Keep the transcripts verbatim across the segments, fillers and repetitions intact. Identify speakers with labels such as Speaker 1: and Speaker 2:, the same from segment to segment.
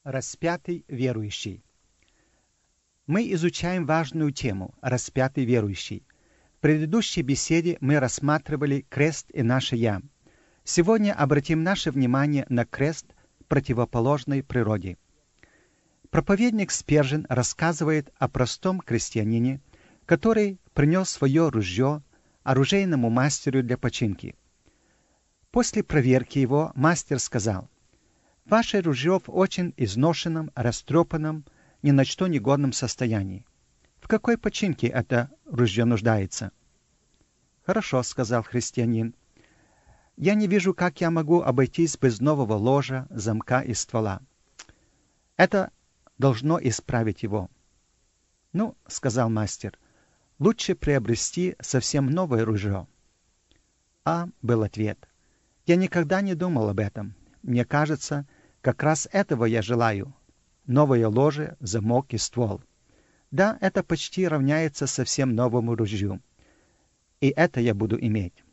Speaker 1: Распятый верующий. Мы изучаем важную тему «Распятый верующий». В предыдущей беседе мы рассматривали крест и наше «я». Сегодня обратим наше внимание на крест противоположной природе. Проповедник Спержен рассказывает о простом крестьянине, который принес свое ружье оружейному мастеру для починки. После проверки его мастер сказал: «Ваше ружье в очень изношенном, растрепанном, ни на что негодном состоянии. В какой починке это ружье нуждается?» «Хорошо», — сказал христианин. «Я не вижу, как я могу обойтись без нового ложа, замка и ствола. Это должно исправить его». «Ну, — сказал мастер, — лучше приобрести совсем новое ружье». «А», — был ответ, — «я никогда не думал об этом. Мне кажется, как раз этого я желаю. Новое ложе, замок и ствол. Да, это почти равняется совсем новому ружью. И это я буду иметь».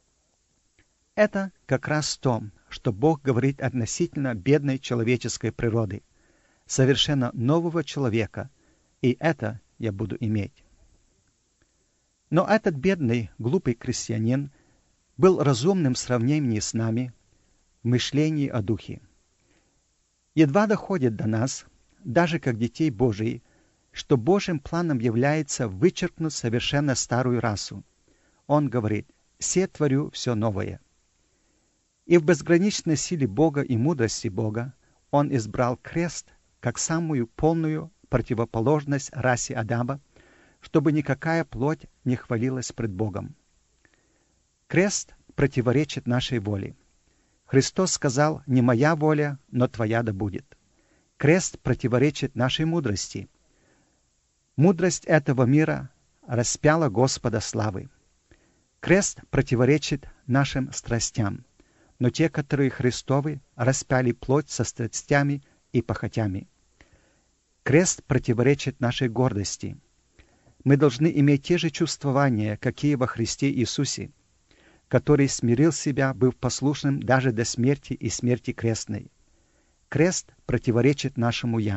Speaker 1: Это как раз то, что Бог говорит относительно бедной человеческой природы. Совершенно нового человека. И это я буду иметь. Но этот бедный, глупый крестьянин был разумным в сравнении с нами в мышлении о духе. Едва доходит до нас, даже как детей Божиих, что Божьим планом является вычеркнуть совершенно старую расу. Он говорит: «Се творю все новое». И в безграничной силе Бога и мудрости Бога Он избрал крест как самую полную противоположность расе Адама, чтобы никакая плоть не хвалилась пред Богом. Крест противоречит нашей воле. Христос сказал: «Не моя воля, но твоя да будет». Крест противоречит нашей мудрости. Мудрость этого мира распяла Господа славы. Крест противоречит нашим страстям, но те, которые Христовы, распяли плоть со страстями и похотями. Крест противоречит нашей гордости. Мы должны иметь те же чувствования, какие во Христе Иисусе, который смирил себя, быв послушным даже до смерти и смерти крестной. Крест противоречит нашему «я».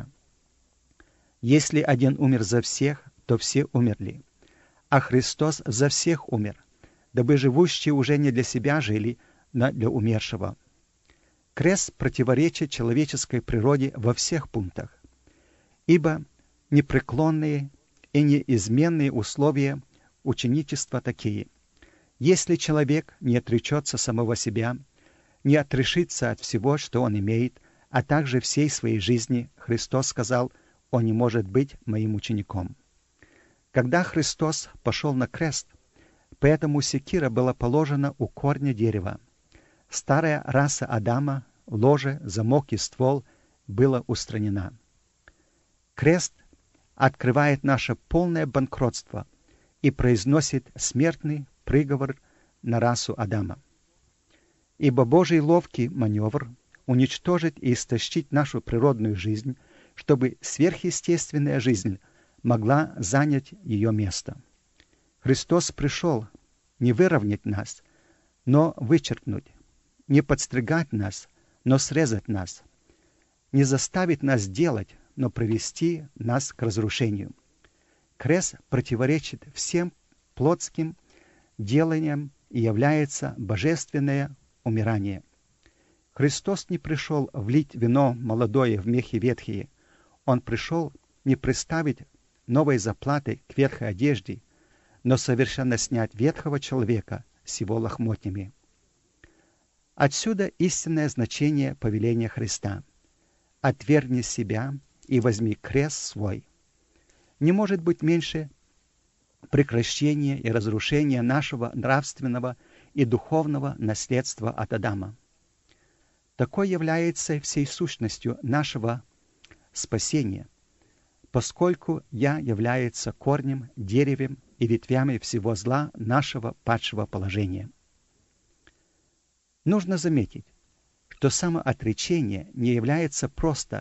Speaker 1: Если один умер за всех, то все умерли. А Христос за всех умер, дабы живущие уже не для себя жили, но для умершего. Крест противоречит человеческой природе во всех пунктах, ибо непреклонные и неизменные условия ученичества такие: если человек не отречется самого себя, не отрешится от всего, что он имеет, а также всей своей жизни, Христос сказал: «Он не может быть моим учеником». Когда Христос пошел на крест, поэтому секира была положена у корня дерева. Старая раса Адама, ложе, замок и ствол была устранена. Крест открывает наше полное банкротство и произносит смертный приговор на расу Адама. Ибо Божий ловкий маневр уничтожить и истощить нашу природную жизнь, чтобы сверхъестественная жизнь могла занять ее место. Христос пришел не выровнять нас, но вычеркнуть, не подстригать нас, но срезать нас, не заставить нас делать, но привести нас к разрушению. Крест противоречит всем плотским деланиям и является божественное умирание. Христос не пришел влить вино молодое в мехи ветхие. Он пришел не приставить новой заплаты к ветхой одежде, но совершенно снять ветхого человека с его лохмотьями. Отсюда истинное значение повеления Христа: «Отвергни себя и возьми крест свой». Не может быть меньше прекращения и разрушения нашего нравственного и духовного наследства от Адама. Такой является всей сущностью нашего спасения, поскольку «я» является корнем, деревом и ветвями всего зла нашего падшего положения. Нужно заметить, что самоотречение не является просто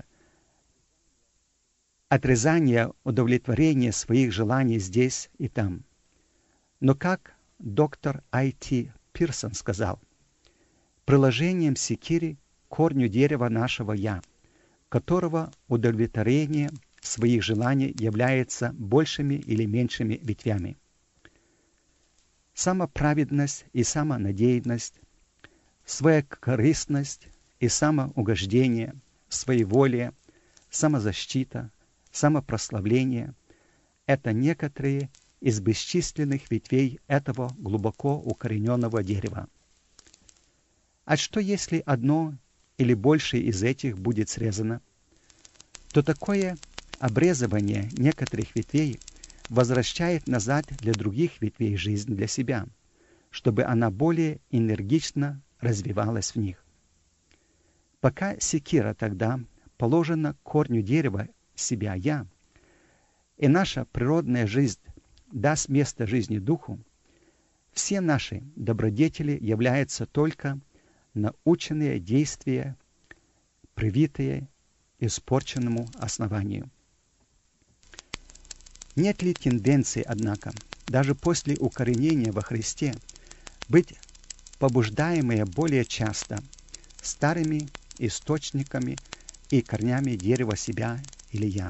Speaker 1: отрезание удовлетворения своих желаний здесь и там. Но как доктор Ай Ти Пирсон сказал: приложением секири к корню дерева нашего «я» которого удовлетворение своих желаний является большими или меньшими ветвями. Самоправедность и самонадеянность, своекорыстность и самоугождение, своеволие, самозащита, самопрославление – это некоторые из бесчисленных ветвей этого глубоко укорененного дерева. А что если одно или больше из этих будет срезано? То такое обрезывание некоторых ветвей возвращает назад для других ветвей жизнь для себя, чтобы она более энергично развивалась в них. Пока секира тогда положена к корню дерева себя «я», и наша природная жизнь даст место жизни духу, все наши добродетели являются только наученные действия, привитые испорченному основанию. Нет ли тенденции, однако, даже после укоренения во Христе, быть побуждаемые более часто старыми источниками и корнями дерева себя или «я»?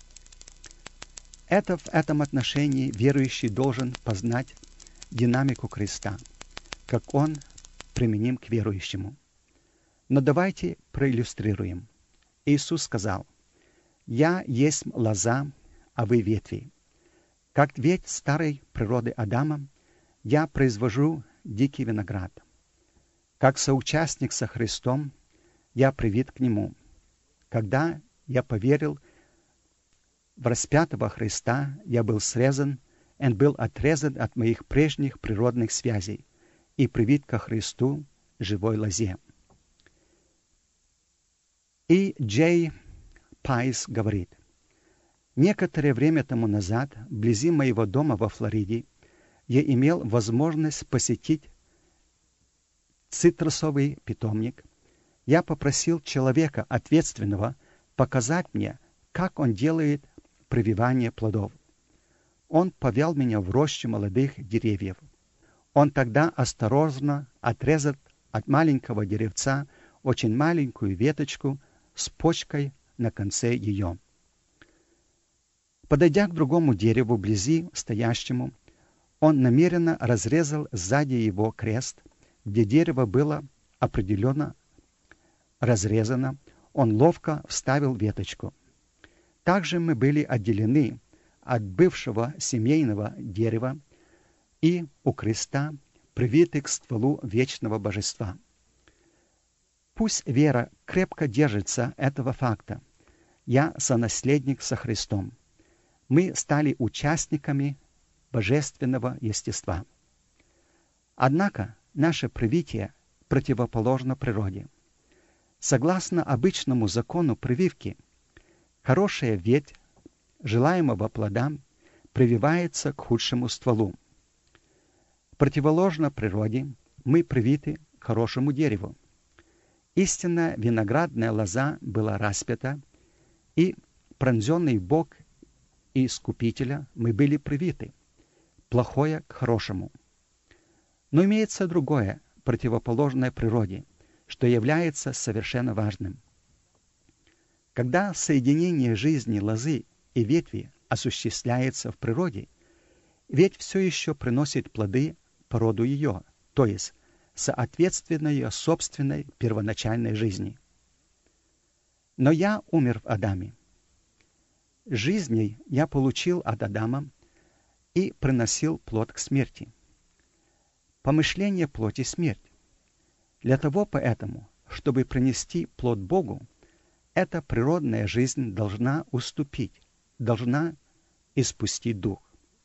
Speaker 1: Это в этом отношении верующий должен познать динамику креста, как он применим к верующему. Но давайте проиллюстрируем. Иисус сказал: «Я есть лоза, а вы ветви. Как ветвь старой природы Адама, я произвожу дикий виноград. Как соучастник со Христом, я привит к Нему. Когда я поверил в распятого Христа, я был срезан и был отрезан от моих прежних природных связей и привит ко Христу, живой лозе». И Джей Пайс говорит: «Некоторое время тому назад, вблизи моего дома во Флориде, я имел возможность посетить цитрусовый питомник. Я попросил человека, ответственного, показать мне, как он делает прививание плодов. Он повел меня в рощу молодых деревьев. Он тогда осторожно отрезал от маленького деревца очень маленькую веточку с почкой на конце ее. Подойдя к другому дереву вблизи стоящему, он намеренно разрезал сзади его крест, где дерево было определенно разрезано, он ловко вставил веточку. Также мы были отделены от бывшего семейного дерева и у креста привиты к стволу вечного божества. Пусть вера крепко держится этого факта. Я сонаследник со Христом. Мы стали участниками божественного естества. Однако наше привитие противоположно природе. Согласно обычному закону прививки, хорошая ветвь желаемого плода прививается к худшему стволу. Противоположно природе мы привиты к хорошему дереву. Истинная виноградная лоза была распята, и пронзенный бок и Искупителя мы были привиты, плохое к хорошему. Но имеется другое, противоположное природе, что является совершенно важным. Когда соединение жизни лозы и ветви осуществляется в природе, ветвь все еще приносит плоды по роду ее, то есть соответственно ее собственной первоначальной жизни. Но я умер в Адаме. Жизней я получил от Адама и приносил плод к смерти. Помышление плоти — смерть. Для того поэтому, чтобы принести плод Богу, эта природная жизнь должна уступить, должна испустить дух.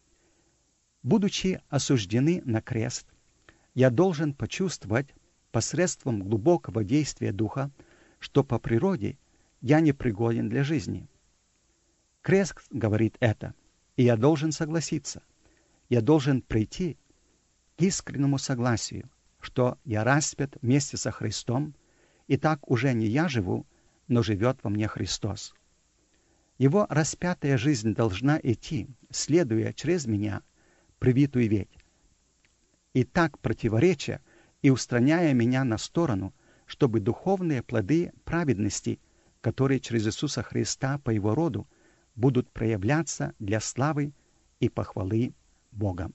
Speaker 1: Будучи осуждены на крест, я должен почувствовать посредством глубокого действия духа, что по природе я не пригоден для жизни. Крест говорит это, и я должен согласиться. Я должен прийти к искреннему согласию, что я распят вместе со Христом, и так уже не я живу, но живет во мне Христос. Его распятая жизнь должна идти, следуя через меня, привитую ветвь, и так противоречия и устраняя меня на сторону, чтобы духовные плоды праведности которые через Иисуса Христа по Его роду будут проявляться для славы и похвалы Бога.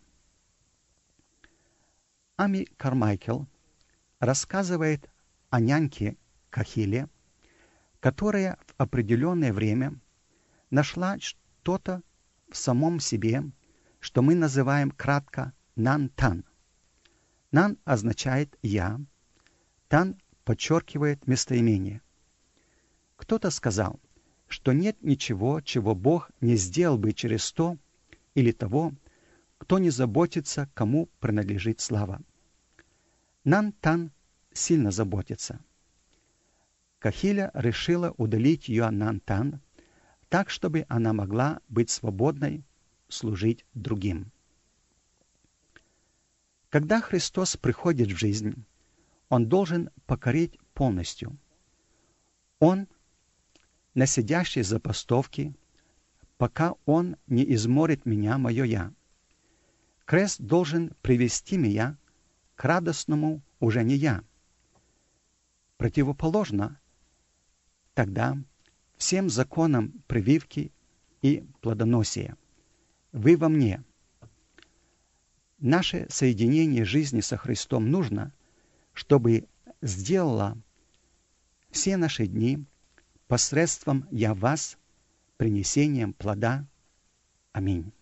Speaker 1: Ами Кармайкл рассказывает о няньке Кахиле, которая в определенное время нашла что-то в самом себе, что мы называем кратко «нан-тан». «Нан» означает «я», «тан» подчеркивает местоимение. Кто-то сказал, что нет ничего, чего Бог не сделал бы через то или того, кто не заботится, кому принадлежит слава. Нан-тан сильно заботится. Кахиля решила удалить ее нан-тан, так, чтобы она могла быть свободной, служить другим. Когда Христос приходит в жизнь, Он должен покорить полностью. Он, на сидящей забастовке, пока Он не изморит меня, мое «я». Крест должен привести меня к радостному уже не «я». Противоположно, тогда всем законам прививки и плодоносия. Вы во мне. Наше соединение жизни со Христом нужно, чтобы сделало все наши дни посредством «я вас» принесением плода. Аминь.